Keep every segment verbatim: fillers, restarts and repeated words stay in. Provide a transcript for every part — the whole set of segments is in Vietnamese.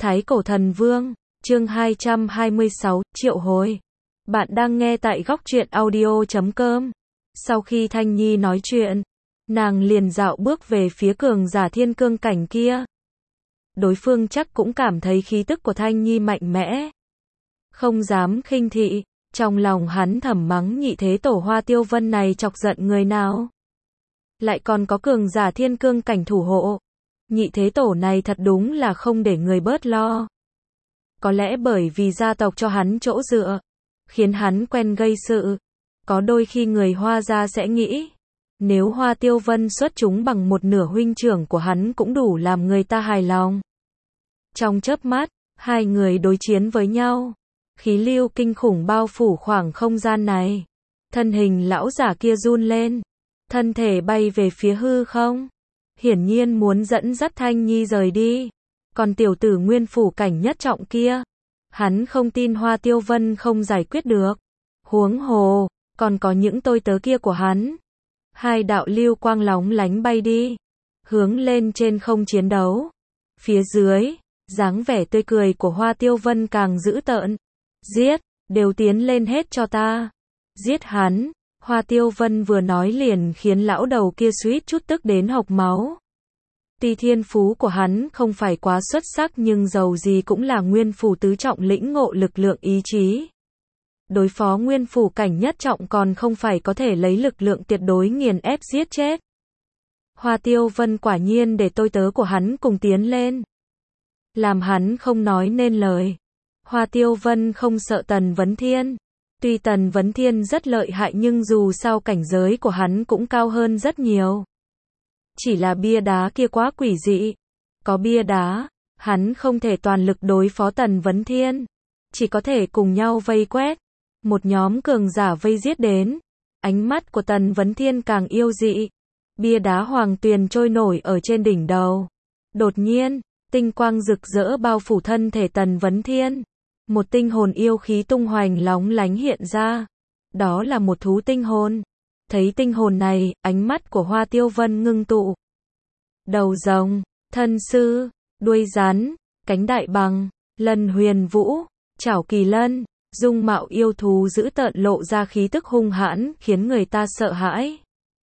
Thái Cổ Thần Vương, chương hai trăm hai mươi sáu, triệu hồi. Bạn đang nghe tại góc truyện audio chấm com. Sau khi Thanh Nhi nói chuyện, nàng liền dạo bước về phía cường giả thiên cương cảnh kia. Đối phương chắc cũng cảm thấy khí tức của Thanh Nhi mạnh mẽ, không dám khinh thị. Trong lòng hắn thầm mắng nhị thế tổ Hoa Tiêu Vân này chọc giận người nào. Lại còn có cường giả thiên cương cảnh thủ hộ. Nhị thế tổ này thật đúng là không để người bớt lo. Có lẽ bởi vì gia tộc cho hắn chỗ dựa, khiến hắn quen gây sự. Có đôi khi người Hoa gia sẽ nghĩ, nếu Hoa Tiêu Vân xuất chúng bằng một nửa huynh trưởng của hắn cũng đủ làm người ta hài lòng. Trong chớp mắt, hai người đối chiến với nhau. Khí lưu kinh khủng bao phủ khoảng không gian này. Thân hình lão giả kia run lên, thân thể bay về phía hư không. Hiển nhiên muốn dẫn dắt Thanh Nhi rời đi. Còn tiểu tử nguyên phủ cảnh nhất trọng kia, hắn không tin Hoa Tiêu Vân không giải quyết được. Huống hồ, còn có những tôi tớ kia của hắn. Hai đạo lưu quang lóng lánh bay đi, hướng lên trên không chiến đấu. Phía dưới, dáng vẻ tươi cười của Hoa Tiêu Vân càng dữ tợn. Giết, đều tiến lên hết cho ta. Giết hắn. Hoa Tiêu Vân vừa nói liền khiến lão đầu kia suýt chút tức đến hộc máu. Tuy thiên phú của hắn không phải quá xuất sắc nhưng dầu gì cũng là nguyên phủ tứ trọng lĩnh ngộ lực lượng ý chí. Đối phó nguyên phủ cảnh nhất trọng còn không phải có thể lấy lực lượng tuyệt đối nghiền ép giết chết. Hoa Tiêu Vân quả nhiên để tôi tớ của hắn cùng tiến lên, làm hắn không nói nên lời. Hoa Tiêu Vân không sợ Tần Vấn Thiên. Tuy Tần Vấn Thiên rất lợi hại nhưng dù sao cảnh giới của hắn cũng cao hơn rất nhiều. Chỉ là bia đá kia quá quỷ dị. Có bia đá, hắn không thể toàn lực đối phó Tần Vấn Thiên. Chỉ có thể cùng nhau vây quét. Một nhóm cường giả vây giết đến. Ánh mắt của Tần Vấn Thiên càng yêu dị. Bia đá hoàng tuyền trôi nổi ở trên đỉnh đầu. Đột nhiên, tinh quang rực rỡ bao phủ thân thể Tần Vấn Thiên. Một tinh hồn yêu khí tung hoành lóng lánh hiện ra. Đó là một thú tinh hồn. Thấy tinh hồn này, ánh mắt của Hoa Tiêu Vân ngưng tụ. Đầu rồng, thân sư, đuôi rắn, cánh đại bằng, lân huyền vũ, chảo kỳ lân, dung mạo yêu thú dữ tợn lộ ra khí tức hung hãn, khiến người ta sợ hãi.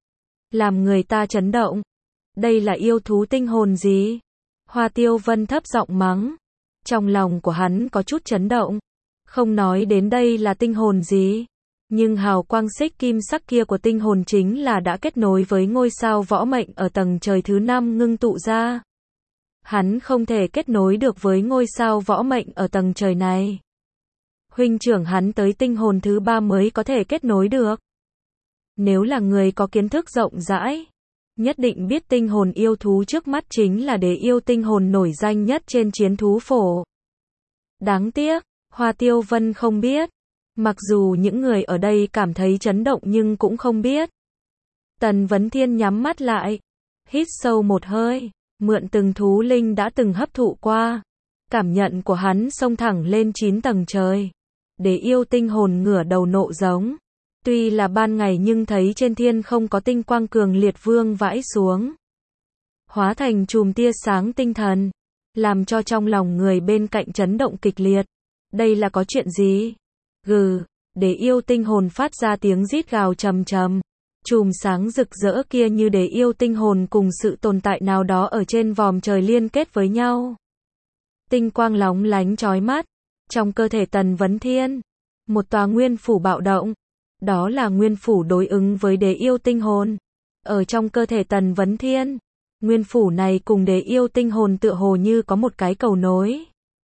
Làm người ta chấn động. Đây là yêu thú tinh hồn gì? Hoa Tiêu Vân thấp giọng mắng. Trong lòng của hắn có chút chấn động. Không nói đến đây là tinh hồn gì, nhưng hào quang xích kim sắc kia của tinh hồn chính là đã kết nối với ngôi sao võ mệnh ở tầng trời thứ năm ngưng tụ ra. Hắn không thể kết nối được với ngôi sao võ mệnh ở tầng trời này. Huynh trưởng hắn tới tinh hồn thứ ba mới có thể kết nối được. Nếu là người có kiến thức rộng rãi, nhất định biết tinh hồn yêu thú trước mắt chính là đế yêu tinh hồn nổi danh nhất trên chiến thú phổ. Đáng tiếc, Hoa Tiêu Vân không biết. Mặc dù những người ở đây cảm thấy chấn động nhưng cũng không biết. Tần Vấn Thiên nhắm mắt lại, hít sâu một hơi, mượn từng thú linh đã từng hấp thụ qua. Cảm nhận của hắn xông thẳng lên chín tầng trời. Đế yêu tinh hồn ngửa đầu nộ giống. Tuy là ban ngày nhưng thấy trên thiên không có tinh quang cường liệt vương vãi xuống, hóa thành chùm tia sáng tinh thần, làm cho trong lòng người bên cạnh chấn động kịch liệt. Đây là có chuyện gì? Gừ, đế yêu tinh hồn phát ra tiếng rít gào trầm trầm. Chùm sáng rực rỡ kia như đế yêu tinh hồn cùng sự tồn tại nào đó ở trên vòm trời liên kết với nhau. Tinh quang lóng lánh chói mắt. Trong cơ thể Tần Vấn Thiên, một tòa nguyên phủ bạo động. Đó là nguyên phủ đối ứng với đế yêu tinh hồn. Ở trong cơ thể Tần Vấn Thiên, nguyên phủ này cùng đế yêu tinh hồn tựa hồ như có một cái cầu nối,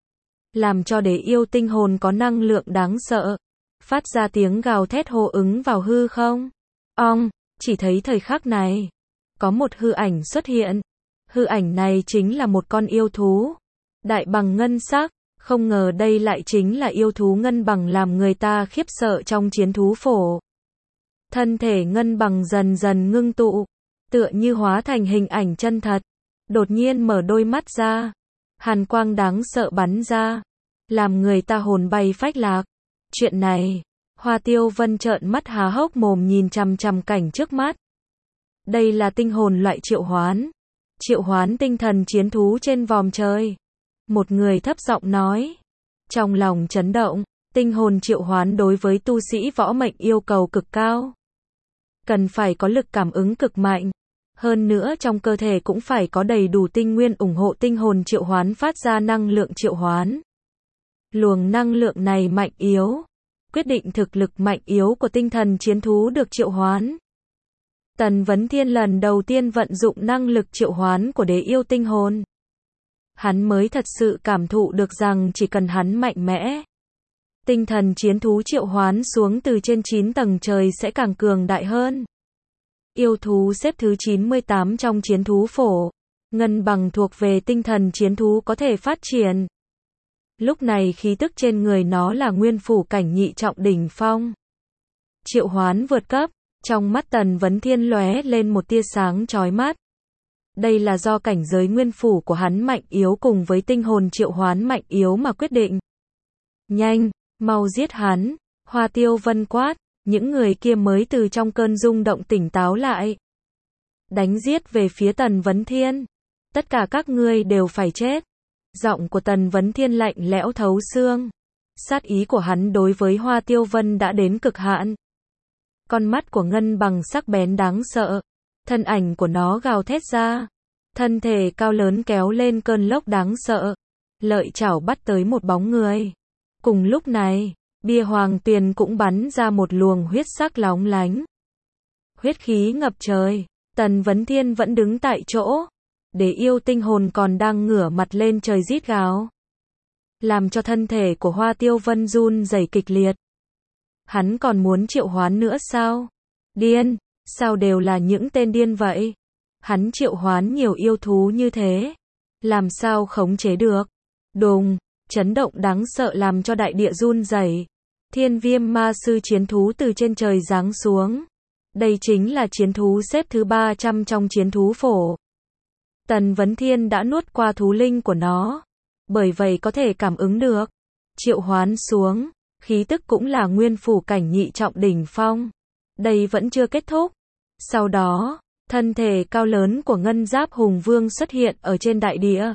làm cho đế yêu tinh hồn có năng lượng đáng sợ, phát ra tiếng gào thét hô ứng vào hư không. Ong, chỉ thấy thời khắc này, có một hư ảnh xuất hiện. Hư ảnh này chính là một con yêu thú, đại bằng ngân sắc. Không ngờ đây lại chính là yêu thú ngân bằng làm người ta khiếp sợ trong chiến thú phổ. Thân thể ngân bằng dần dần ngưng tụ, tựa như hóa thành hình ảnh chân thật. Đột nhiên mở đôi mắt ra, hàn quang đáng sợ bắn ra, làm người ta hồn bay phách lạc. Chuyện này, Hoa Tiêu Vân trợn mắt há hốc mồm nhìn chằm chằm cảnh trước mắt. Đây là tinh hồn loại triệu hoán. Triệu hoán tinh thần chiến thú trên vòm trời. Một người thấp giọng nói. Trong lòng chấn động, tinh hồn triệu hoán đối với tu sĩ võ mệnh yêu cầu cực cao. Cần phải có lực cảm ứng cực mạnh. Hơn nữa trong cơ thể cũng phải có đầy đủ tinh nguyên ủng hộ tinh hồn triệu hoán phát ra năng lượng triệu hoán. Luồng năng lượng này mạnh yếu, quyết định thực lực mạnh yếu của tinh thần chiến thú được triệu hoán. Tần Vấn Thiên lần đầu tiên vận dụng năng lực triệu hoán của đế yêu tinh hồn. Hắn mới thật sự cảm thụ được rằng chỉ cần hắn mạnh mẽ, tinh thần chiến thú triệu hoán xuống từ trên chín tầng trời sẽ càng cường đại hơn. Yêu thú xếp thứ chín mươi tám trong chiến thú phổ. Ngân bằng thuộc về tinh thần chiến thú có thể phát triển. Lúc này khí tức trên người nó là nguyên phủ cảnh nhị trọng đỉnh phong. Triệu hoán vượt cấp, trong mắt Tần Vấn Thiên lóe lên một tia sáng chói mắt. Đây là do cảnh giới nguyên phủ của hắn mạnh yếu cùng với tinh hồn triệu hoán mạnh yếu mà quyết định. Nhanh, mau giết hắn, Hoa Tiêu Vân quát, những người kia mới từ trong cơn rung động tỉnh táo lại. Đánh giết về phía Tần Vấn Thiên. Tất cả các ngươi đều phải chết. Giọng của Tần Vấn Thiên lạnh lẽo thấu xương. Sát ý của hắn đối với Hoa Tiêu Vân đã đến cực hạn. Con mắt của Ngân Bằng sắc bén đáng sợ. Thân ảnh của nó gào thét ra. Thân thể cao lớn kéo lên cơn lốc đáng sợ. Lợi chảo bắt tới một bóng người. Cùng lúc này, bia hoàng tuyền cũng bắn ra một luồng huyết sắc lóng lánh. Huyết khí ngập trời. Tần Vấn Thiên vẫn đứng tại chỗ. Để yêu tinh hồn còn đang ngửa mặt lên trời rít gào. Làm cho thân thể của Hoa Tiêu Vân run rẩy kịch liệt. Hắn còn muốn triệu hoán nữa sao? Điên, sao đều là những tên điên vậy? Hắn triệu hoán nhiều yêu thú như thế. Làm sao khống chế được? Đùng, chấn động đáng sợ làm cho đại địa run rẩy. Thiên Viêm Ma Sư chiến thú từ trên trời giáng xuống. Đây chính là chiến thú xếp thứ ba trăm trong chiến thú phổ. Tần Vấn Thiên đã nuốt qua thú linh của nó. Bởi vậy có thể cảm ứng được. Triệu hoán xuống. Khí tức cũng là nguyên phủ cảnh nhị trọng đỉnh phong. Đây vẫn chưa kết thúc. Sau đó, thân thể cao lớn của Ngân Giáp Hùng Vương xuất hiện ở trên đại địa.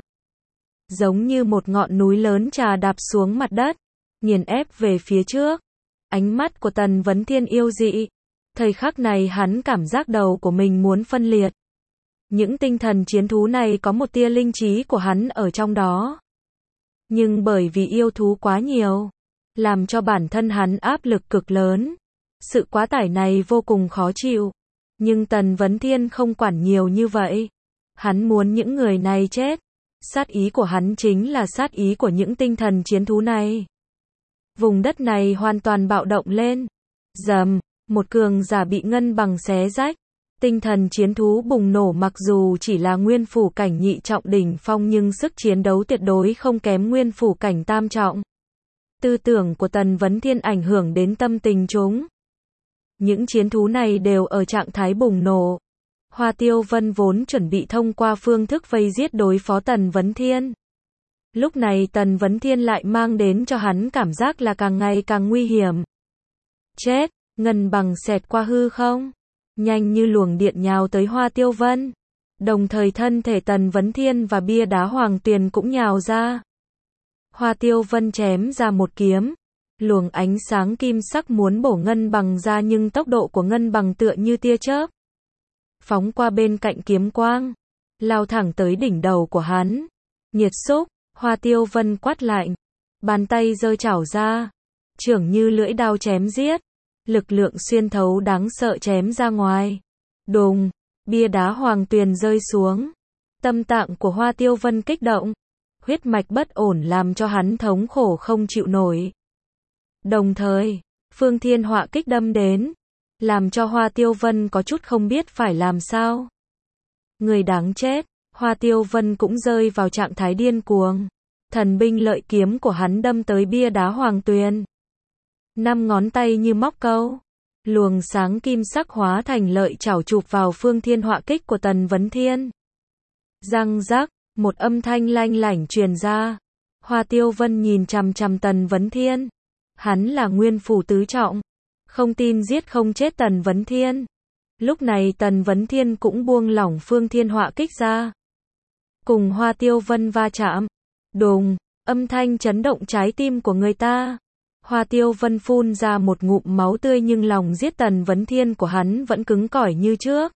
Giống như một ngọn núi lớn trà đạp xuống mặt đất. Nghiền ép về phía trước. Ánh mắt của Tần Vấn Thiên yêu dị. Thời khắc này hắn cảm giác đầu của mình muốn phân liệt. Những tinh thần chiến thú này có một tia linh trí của hắn ở trong đó. Nhưng bởi vì yêu thú quá nhiều, làm cho bản thân hắn áp lực cực lớn. Sự quá tải này vô cùng khó chịu. Nhưng Tần Vấn Thiên không quản nhiều như vậy. Hắn muốn những người này chết. Sát ý của hắn chính là sát ý của những tinh thần chiến thú này. Vùng đất này hoàn toàn bạo động lên. Rầm, một cường giả bị Ngân Bằng xé rách. Tinh thần chiến thú bùng nổ mặc dù chỉ là nguyên phủ cảnh nhị trọng đỉnh phong nhưng sức chiến đấu tuyệt đối không kém nguyên phủ cảnh tam trọng. Tư tưởng của Tần Vấn Thiên ảnh hưởng đến tâm tình chúng. Những chiến thú này đều ở trạng thái bùng nổ. Hoa Tiêu Vân vốn chuẩn bị thông qua phương thức vây giết đối phó Tần Vấn Thiên. Lúc này Tần Vấn Thiên lại mang đến cho hắn cảm giác là càng ngày càng nguy hiểm. Chết, Ngân Bằng xẹt qua hư không? Nhanh như luồng điện nhào tới Hoa Tiêu Vân. Đồng thời thân thể Tần Vấn Thiên và bia đá hoàng tuyền cũng nhào ra. Hoa Tiêu Vân chém ra một kiếm. Luồng ánh sáng kim sắc muốn bổ Ngân Bằng ra nhưng tốc độ của Ngân Bằng tựa như tia chớp. Phóng qua bên cạnh kiếm quang. Lao thẳng tới đỉnh đầu của hắn. Nhiệt xúc, Hoa Tiêu Vân quát lạnh. Bàn tay giơ chảo ra. Chưởng như lưỡi đao chém giết. Lực lượng xuyên thấu đáng sợ chém ra ngoài. Đùng, bia đá hoàng tuyền rơi xuống. Tâm tạng của Hoa Tiêu Vân kích động. Huyết mạch bất ổn làm cho hắn thống khổ không chịu nổi. Đồng thời, Phương Thiên Họa kích đâm đến. Làm cho Hoa Tiêu Vân có chút không biết phải làm sao. Người đáng chết, Hoa Tiêu Vân cũng rơi vào trạng thái điên cuồng. Thần binh lợi kiếm của hắn đâm tới bia đá hoàng tuyền. Năm ngón tay như móc câu. Luồng sáng kim sắc hóa thành lợi chảo chụp vào Phương Thiên Họa kích của Tần Vấn Thiên. Răng rắc, một âm thanh lanh lảnh truyền ra. Hoa Tiêu Vân nhìn chằm chằm Tần Vấn Thiên. Hắn là nguyên phủ tứ trọng. Không tin giết không chết Tần Vấn Thiên. Lúc này Tần Vấn Thiên cũng buông lỏng Phương Thiên Họa kích ra. Cùng Hoa Tiêu Vân va chạm. Đùng, âm thanh chấn động trái tim của người ta. Hoa Tiêu Vân phun ra một ngụm máu tươi nhưng lòng giết Tần Vấn Thiên của hắn vẫn cứng cỏi như trước.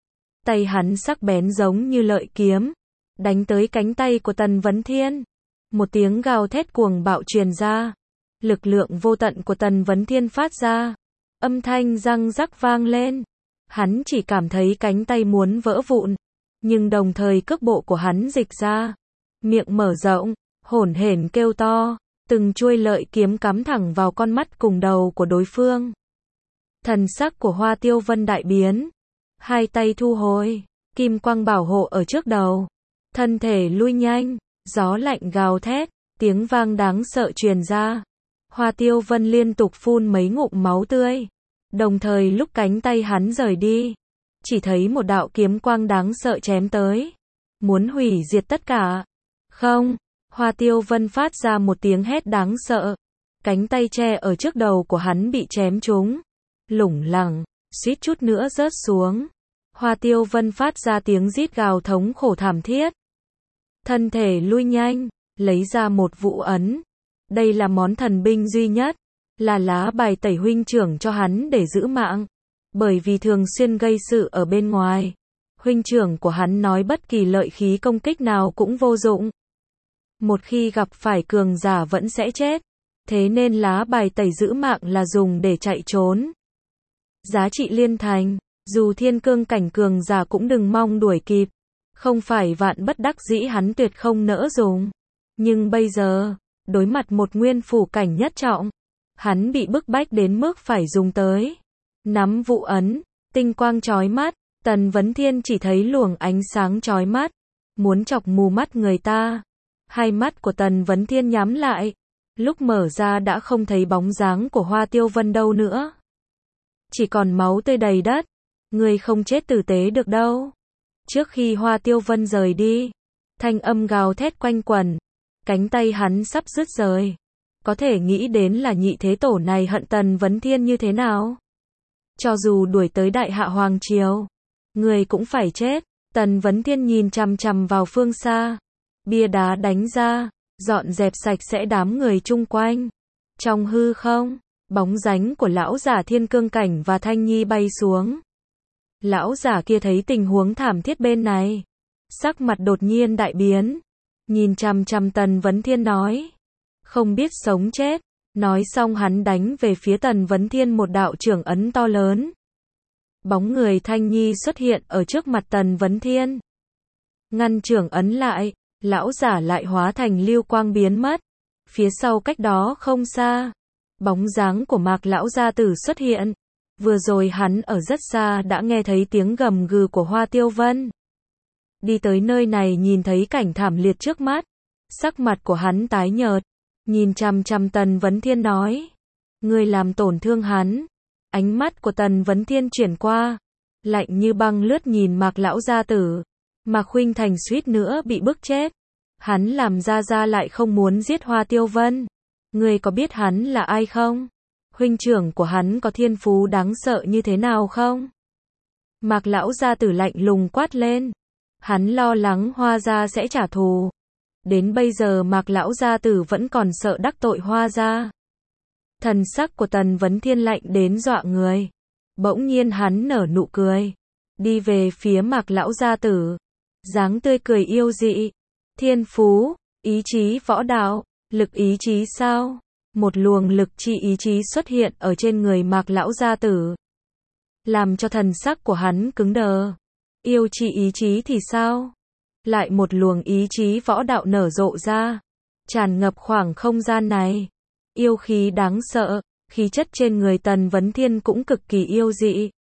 Tay hắn sắc bén giống như lợi kiếm, đánh tới cánh tay của Tần Vấn Thiên. Một tiếng gào thét cuồng bạo truyền ra. Lực lượng vô tận của Tần Vấn Thiên phát ra. Âm thanh răng rắc vang lên. Hắn chỉ cảm thấy cánh tay muốn vỡ vụn. Nhưng đồng thời cước bộ của hắn dịch ra. Miệng mở rộng, hổn hển kêu to. Từng chuôi lợi kiếm cắm thẳng vào con mắt cùng đầu của đối phương. Thần sắc của Hoa Tiêu Vân đại biến. Hai tay thu hồi, kim quang bảo hộ ở trước đầu. Thân thể lui nhanh, gió lạnh gào thét, tiếng vang đáng sợ truyền ra. Hoa Tiêu Vân liên tục phun mấy ngụm máu tươi. Đồng thời lúc cánh tay hắn rời đi, chỉ thấy một đạo kiếm quang đáng sợ chém tới. Muốn hủy diệt tất cả. Không, Hoa Tiêu Vân phát ra một tiếng hét đáng sợ. Cánh tay che ở trước đầu của hắn bị chém trúng. Lủng lẳng, suýt chút nữa rớt xuống. Hoa Tiêu Vân phát ra tiếng rít gào thống khổ thảm thiết. Thân thể lui nhanh, lấy ra một vũ ấn. Đây là món thần binh duy nhất, là lá bài tẩy huynh trưởng cho hắn để giữ mạng. Bởi vì thường xuyên gây sự ở bên ngoài, huynh trưởng của hắn nói bất kỳ lợi khí công kích nào cũng vô dụng. Một khi gặp phải cường giả vẫn sẽ chết. Thế nên lá bài tẩy giữ mạng là dùng để chạy trốn. Giá trị liên thành, dù thiên cương cảnh cường giả cũng đừng mong đuổi kịp. Không phải vạn bất đắc dĩ hắn tuyệt không nỡ dùng. Nhưng bây giờ, đối mặt một nguyên phủ cảnh nhất trọng, hắn bị bức bách đến mức phải dùng tới. Nắm vũ ấn, tinh quang chói mắt, Tần Vấn Thiên chỉ thấy luồng ánh sáng chói mắt, muốn chọc mù mắt người ta. Hai mắt của Tần Vấn Thiên nhắm lại, lúc mở ra đã không thấy bóng dáng của Hoa Tiêu Vân đâu nữa. Chỉ còn máu tươi đầy đất, người không chết tử tế được đâu. Trước khi Hoa Tiêu Vân rời đi, thanh âm gào thét quanh quẩn, cánh tay hắn sắp đứt rời. Có thể nghĩ đến là nhị thế tổ này hận Tần Vấn Thiên như thế nào. Cho dù đuổi tới Đại Hạ Hoàng Triều, người cũng phải chết. Tần Vấn Thiên nhìn chằm chằm vào phương xa. Bia đá đánh ra, dọn dẹp sạch sẽ đám người chung quanh. Trong hư không, bóng dáng của lão giả thiên cương cảnh và Thanh Nhi bay xuống. Lão giả kia thấy tình huống thảm thiết bên này, sắc mặt đột nhiên đại biến, nhìn chằm chằm Tần Vấn Thiên nói, không biết sống chết. Nói xong hắn đánh về phía Tần Vấn Thiên một đạo chưởng ấn to lớn. Bóng người Thanh Nhi xuất hiện ở trước mặt Tần Vấn Thiên, ngăn chưởng ấn lại. Lão giả lại hóa thành lưu quang biến mất. Phía sau cách đó không xa, bóng dáng của Mạc lão gia tử xuất hiện. Vừa rồi hắn ở rất xa đã nghe thấy tiếng gầm gừ của Hoa Tiêu Vân. Đi tới nơi này nhìn thấy cảnh thảm liệt trước mắt, sắc mặt của hắn tái nhợt, nhìn chằm chằm Tần Vấn Thiên nói, ngươi làm tổn thương hắn. Ánh mắt của Tần Vấn Thiên chuyển qua, lạnh như băng lướt nhìn Mạc lão gia tử. Mạc Khuynh Thành suýt nữa bị bức chết. Hắn làm ra ra lại không muốn giết Hoa Tiêu Vân. Ngươi có biết hắn là ai không? Huynh trưởng của hắn có thiên phú đáng sợ như thế nào không? Mạc lão gia tử lạnh lùng quát lên. Hắn lo lắng Hoa gia sẽ trả thù. Đến bây giờ Mạc lão gia tử vẫn còn sợ đắc tội Hoa gia. Thần sắc của Tần Vấn Thiên lạnh đến dọa người. Bỗng nhiên hắn nở nụ cười, đi về phía Mạc lão gia tử. Dáng tươi cười yêu dị. Thiên phú, ý chí võ đạo, lực ý chí sao? Một luồng lực chi ý chí xuất hiện ở trên người Mạc lão gia tử, làm cho thần sắc của hắn cứng đờ. Yêu chi ý chí thì sao? Lại một luồng ý chí võ đạo nở rộ ra, tràn ngập khoảng không gian này. Yêu khí đáng sợ, khí chất trên người Tần Vấn Thiên cũng cực kỳ yêu dị.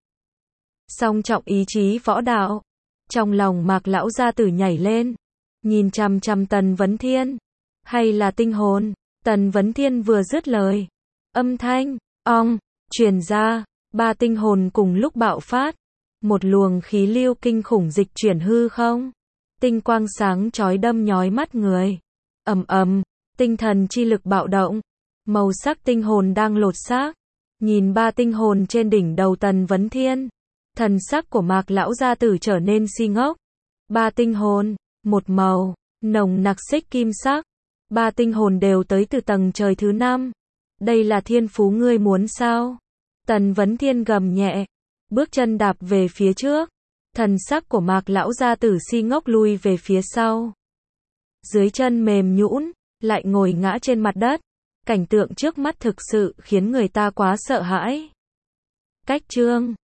Song trọng ý chí võ đạo. Trong lòng Mạc lão gia tử nhảy lên, nhìn chằm chằm Tần Vấn Thiên. Hay là tinh hồn? Tần Vấn Thiên vừa dứt lời, âm thanh ong truyền ra, ba tinh hồn cùng lúc bạo phát, một luồng khí lưu kinh khủng dịch chuyển hư không. Tinh quang sáng chói đâm nhói mắt người. Ầm ầm, tinh thần chi lực bạo động, màu sắc tinh hồn đang lột xác. Nhìn ba tinh hồn trên đỉnh đầu Tần Vấn Thiên, thần sắc của Mạc lão gia tử trở nên si ngốc. Ba tinh hồn, một màu, nồng nặc xích kim sắc, Ba tinh hồn đều tới từ tầng trời thứ năm. Đây là thiên phú ngươi muốn sao? Tần Vấn Thiên gầm nhẹ, bước chân đạp về phía trước. Thần sắc của Mạc lão gia tử si ngốc lui về phía sau. Dưới chân mềm nhũn, lại ngồi ngã trên mặt đất. Cảnh tượng trước mắt thực sự khiến người ta quá sợ hãi. Cách chương